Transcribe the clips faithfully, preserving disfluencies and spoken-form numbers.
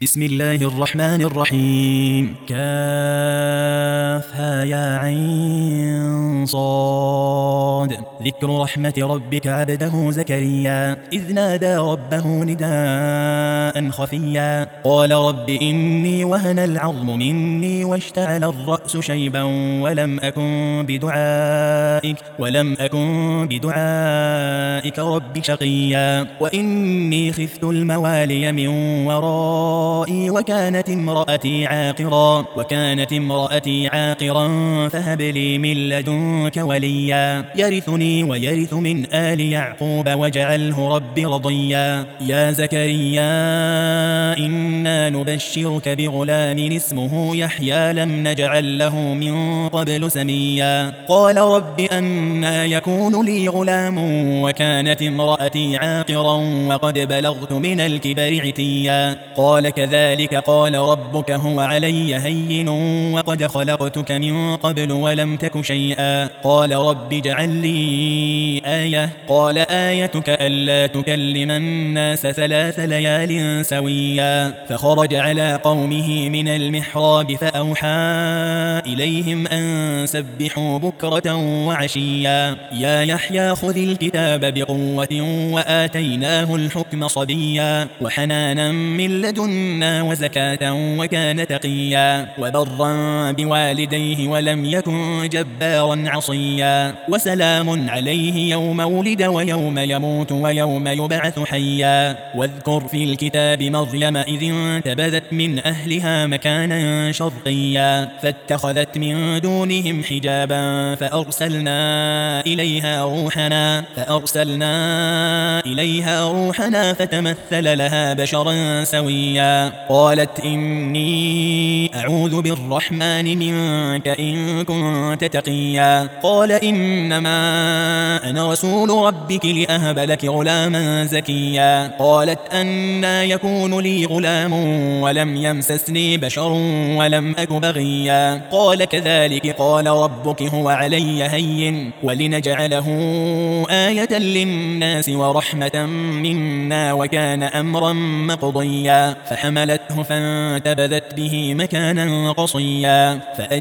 بسم الله الرحمن الرحيم. كافها يا عين صاد. ذكر رحمة ربك عبده زكريا إذ نادى ربه نداء خفيا قال رب إني وهن العظم مني واشتعل الرأس شيبا ولم أكن بدعائك ولم أكن بدعائك رب شقيا وإني خفت الموالي من ورائي وكانت امرأتي عاقرا وكانت امرأتي عاقرا فهب لي من لدنك وليا يرثني ويرث من آل يعقوب واجعله رب رضيا. يا زكريا إنا نبشرك بغلام اسمه يحيى لم نجعل له من قبل سميا قال رب أنى يكون لي غلام وكانت امرأتي عاقرا وقد بلغت من الكبر عتيا قال كذلك قال ربك هو علي هين وقد خلقتك من قبل ولم تك شيئا قال رب اجعل لي آية قال آيتك ألا تكلم الناس ثلاث ليال سويا فخرج على قومه من المحراب فأوحى إليهم أن سبحوا بكرة وعشيا يا يحيى خذ الكتاب بقوة وآتيناه الحكم صبيا وحنانا من لدنا وزكاة وكان تقيا وبرا بوالديه ولم يكن جبارا عصيا وسلام عليه يوم ولد ويوم يموت ويوم يبعث حيا واذكر في الكتاب مريم إذ انتبذت من أهلها مكانا شرقيا فاتخذت من دونهم حجابا فأرسلنا إليها روحنا فأرسلنا إليها روحنا فتمثل لها بشرا سويا قالت إني أعوذ بالرحمن منك إن كنت تقيا قال إنما أنا رسول ربك لأهب لك غلاما زكيا قالت أنى يكون لي غلام ولم يمسسني بشر ولم أك بغيا قال كذلك قال ربك هو علي هين ولنجعله آية للناس ورحمة منا وكان أمرا مقضيا فحملته فانتبذت به مكانا قصيا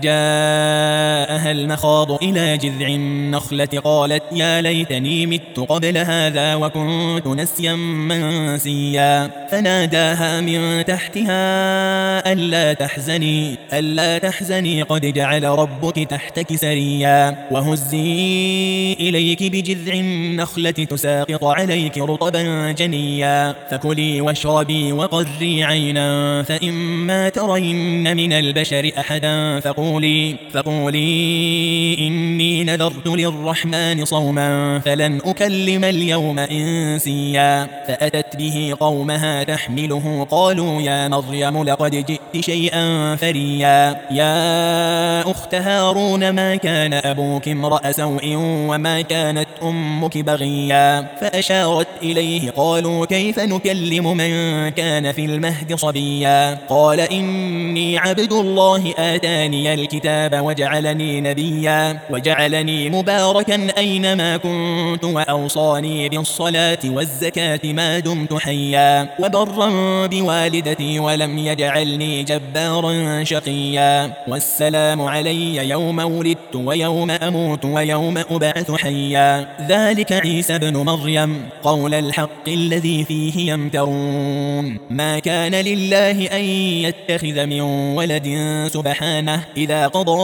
فأجاءها المخاض إلى جذع النخلة قالت يا ليتني مت قبل هذا وكنت نسيا منسيا فناداها من تحتها ألا تحزني ألا تحزني قد جعل ربك تحتك سريا وهزي إليك بجذع النخلة تساقط عليك رطبا جنيا فكلي واشربي وقري عينا فإما ترين من البشر أحدا فقولي فقولي إني نذرت للرحمن صوما فلن أكلم اليوم إنسيا فأتت به قومها تحمله قالوا يا مريم لقد جئت شيئا فريا يا أخت هارون ما كان أبوك امرأ سوء وما كانت أمك بغيا فأشارت إليه قالوا كيف نكلم من كان في المهد صبيا قال إني عبد الله آتاني الكتاب وجعلني نبيا وجعلني مباركا أينما كنت وأوصاني بالصلاة والزكاة ما دمت حيا وبرا بوالدتي ولم يجعلني جبارا شقيا والسلام علي يوم ولدت ويوم أموت ويوم أبعث حيا ذلك عيسى بن مريم قول الحق الذي فيه يمترون ما كان لله أن يتخذ من ولد سبحانه إذا قضى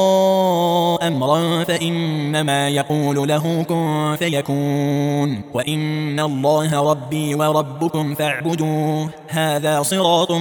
أمرا فإنما يقول له كن فيكون وإن الله ربي وربكم فاعبدوه هذا صراط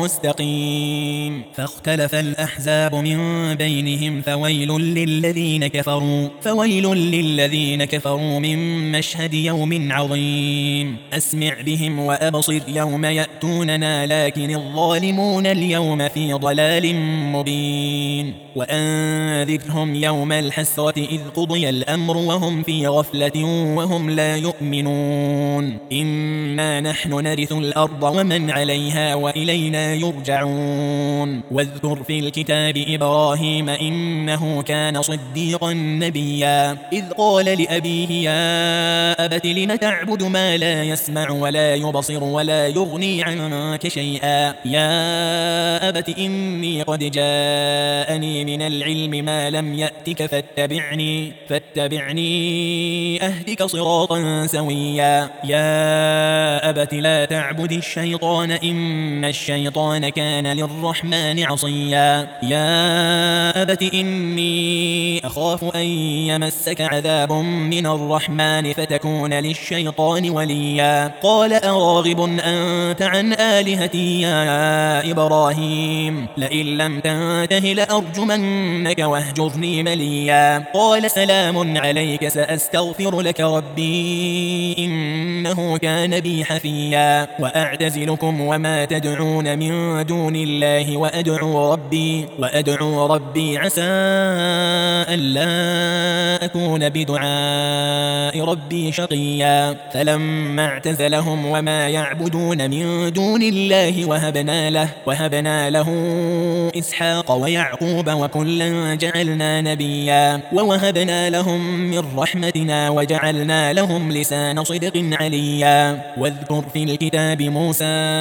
مستقيم فاختلف الأحزاب من بينهم فويل للذين كفروا فويل للذين كفروا من مشهد يوم عظيم أسمع بهم وأبصر يوم يأتوننا لكن الظالمون اليوم في ضلال مبين وأنذرهم يوم الحسرة إذ قضي الأمر وهم في غفلة وهم لا يؤمنون إنا نحن نرث الأرض ومن عليها وإلينا يرجعون. واذكر في الكتاب إبراهيم إنه كان صديقا نبيا إذ قال لأبيه يا أبت لم تعبد ما لا يسمع ولا يبصر ولا يغني عنك شيئا يا أبت إني قد جاءني من العلم ما لم يأتك فاتبعني فاتبعني أهدك صراطا سويا يا أبت لا تعبد الشيطان إن الشيطان كان للرحمن عصيا يا أبت إني أخاف أن يمسك عذاب من الرحمن فتكون للشيطان وليا قال أراغب أنت عن آلهتي يا إبراهيم لئن لم تنته لأرجمنك واهجرني مليا قال سلام عليك سأستغفر لك ربي إنه كان بي حفيا وأعتزلكم وما تدعون من دون الله وأدعو ربي وأدعو ربي عسى ألا أكون بدعاء ربي شقيا فلما اعتزلهم وما يعبدون من دون الله وهبنا له وهبنا له إسحاق ويعقوب وكلا جعلنا نبيا ووهبنا لهم من رحمتنا وجعلنا لهم لسان صدق عليا واذكر في الكتاب موسى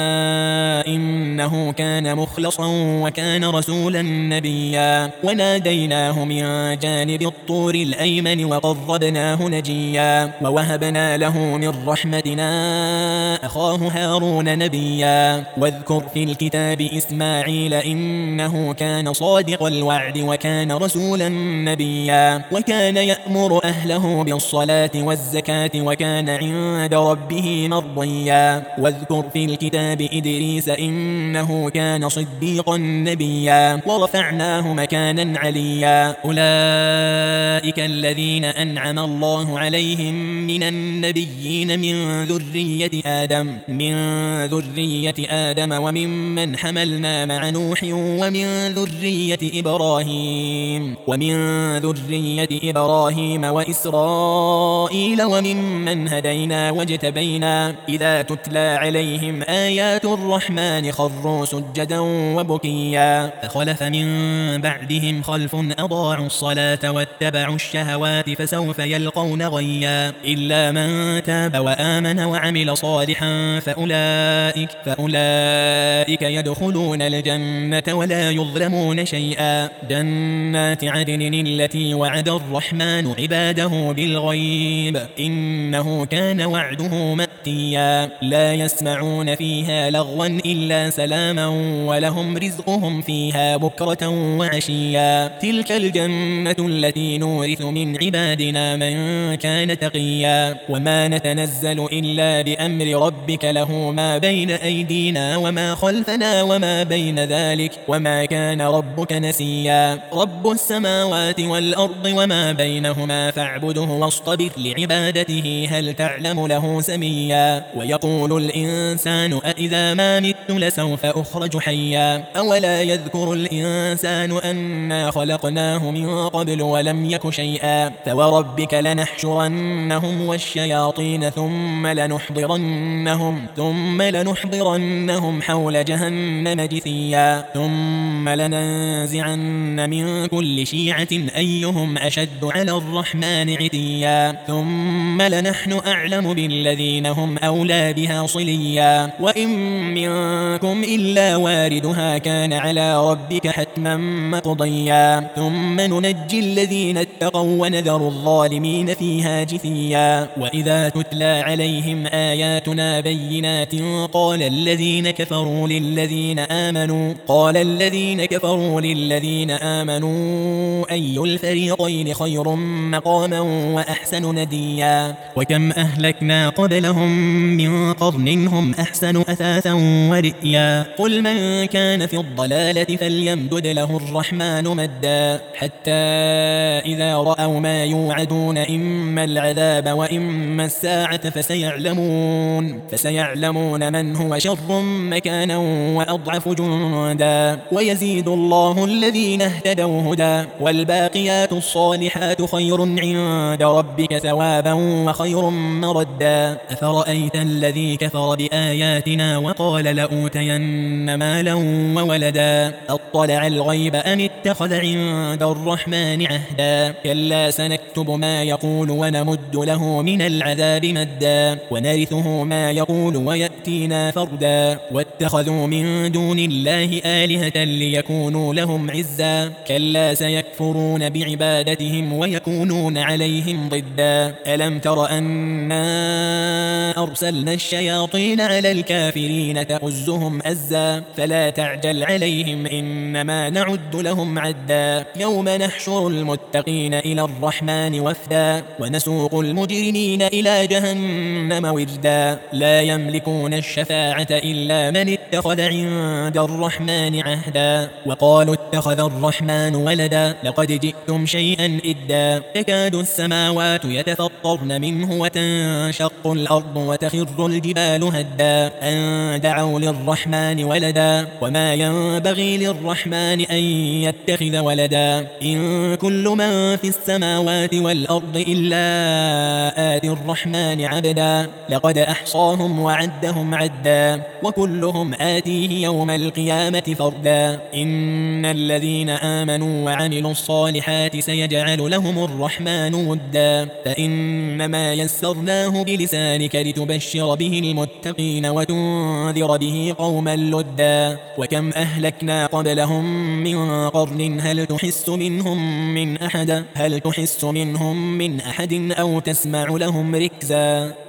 إنه كان مخلصا وكان رسولا نبيا وناديناه من جانب الطور الأيمن وقربناه نجيا ووهبنا له من رحمتنا أخاه هارون نبيا واذكر في الكتاب إسماعيل إنه كان صادق الوعد وكان رسولا نبيا وكان يأمر أهله بالصلاة والزكاة وكان عند ربه مرضيا واذكر في الكتاب إدريس إنه كان صديقا نبيا ورفعناه مكانا عليا أولئك الذين أنعم الله عليهم من النبيين من ذرية آدم من ذرية آدم وممن حملنا مع نوح ومن ذرية إبراهيم ومن ذرية إبراهيم وإسرائيل وممن هدينا واجتبينا إذا تتلى عليهم آيات الرحمن خروا سجدا وبكيا فخلف من بعدهم خلف أضاعوا الصلاة واتبعوا الشهوات فسوف يلقون غيا إلا من تاب وآمن وعمل صالحا فأولئك فأولئك يدخلون الجنة ولا يظلمون شيئا جنات عدن التي وعد الرحمن عباده بالغيب إنه كان وعده مأتيا لا يسمعون فيها لغوا إلا سلاما ولهم رزقهم فيها بكرة وعشيا تلك الجنة التي نورث من عبادنا من كان تقيا وما نتنزل إلا بأمر ربك له ما بين أيدينا وما خلفنا وما بين ذلك وما كان ربك نسيا رب السماوات والأرض وما بينهما فاعبده واصطبر لعبادته هل تعلم له سميا ويقول الإنسان أإذا ما مت لسوف أخرج حيا أولا يذكر الإنسان أنا خلقناه من قبل ولم يك شيئا فوربك لنحشرنهم والشياطين ثم لنحضرنهم ثم لنحضرنهم حول جهنم جثيا ثم لننزعن من كل شيعة أيهم أشد على الرحمن عتيا ثم لنحن أعلم بالذين هم أولى بها صليا وإن منكم إلا واردها كان على ربك حتما مقضيا ثم ننجي الذين اتقوا ونذر الظالمين فيها جثيا وإذا تتلى عليهم آياتنا بينات قال الذين كفروا للذين آمنوا قال الذين كفروا للذين آمنوا أي الفريقين خير مقاما وأحسن نديا وكم أهلكنا قبلهم من قرن هم أحسن أثاثا ورئيا قل من كان في الضلالة فليمدد له الرحمن مدا حتى إذا رأوا ما يوعدون إما العذاب وإما الساعة فسيعلمون فسيعلمون من هو شر مكانا وأضعف جندا ويزيد الله الذين اهتدوا هدى والباقيات الصالحات خير عند ربك ثوابا وخير مردا أفرأيت الذي كفر بآيات بآياتنا وقال لأوتين مالا وولدا أطلع الغيب أم اتخذ عند الرحمن عهدا كلا سنكتب ما يقول ونمد له من العذاب مدا ونرثه ما يقول ويأتينا فردا واتخذوا من دون الله آلهة ليكونوا لهم عزا كلا سيكفرون بعبادتهم ويكونون عليهم ضدا ألم تر أنا أرسلنا الشياطين على الكافرين تؤزهم أزا فلا تعجل عليهم إنما نعد لهم عدا يوم نحشر المتقين إلى الرحمن وفدا ونسوق المجرمين إلى جهنم وردا لا يملكون الشفاعة إلا من اتخذ عند الرحمن عهدا وقالوا اتخذ الرحمن ولدا لقد جئتم شيئا إدا تكاد السماوات يتفطرن منه وتنشق الأرض وتخر الجبال هدا أن دعوا للرحمن ولدا وما ينبغي للرحمن أن يتخذ ولدا إن كل من في السماوات والأرض إلا آتي الرحمن عبدا لقد أحصاهم وعدهم عدا وكلهم آتيه يوم القيامة فردا إن الذين آمنوا وعملوا الصالحات سيجعل لهم الرحمن ودا فإنما يسرناه بلسانك لتبشر به المتقين وتنذر به قوما لدا وكم أهلكنا قبلهم من قرن هل تحس منهم من أحد هل تحس منهم من أحد أو تسمع لهم ركزا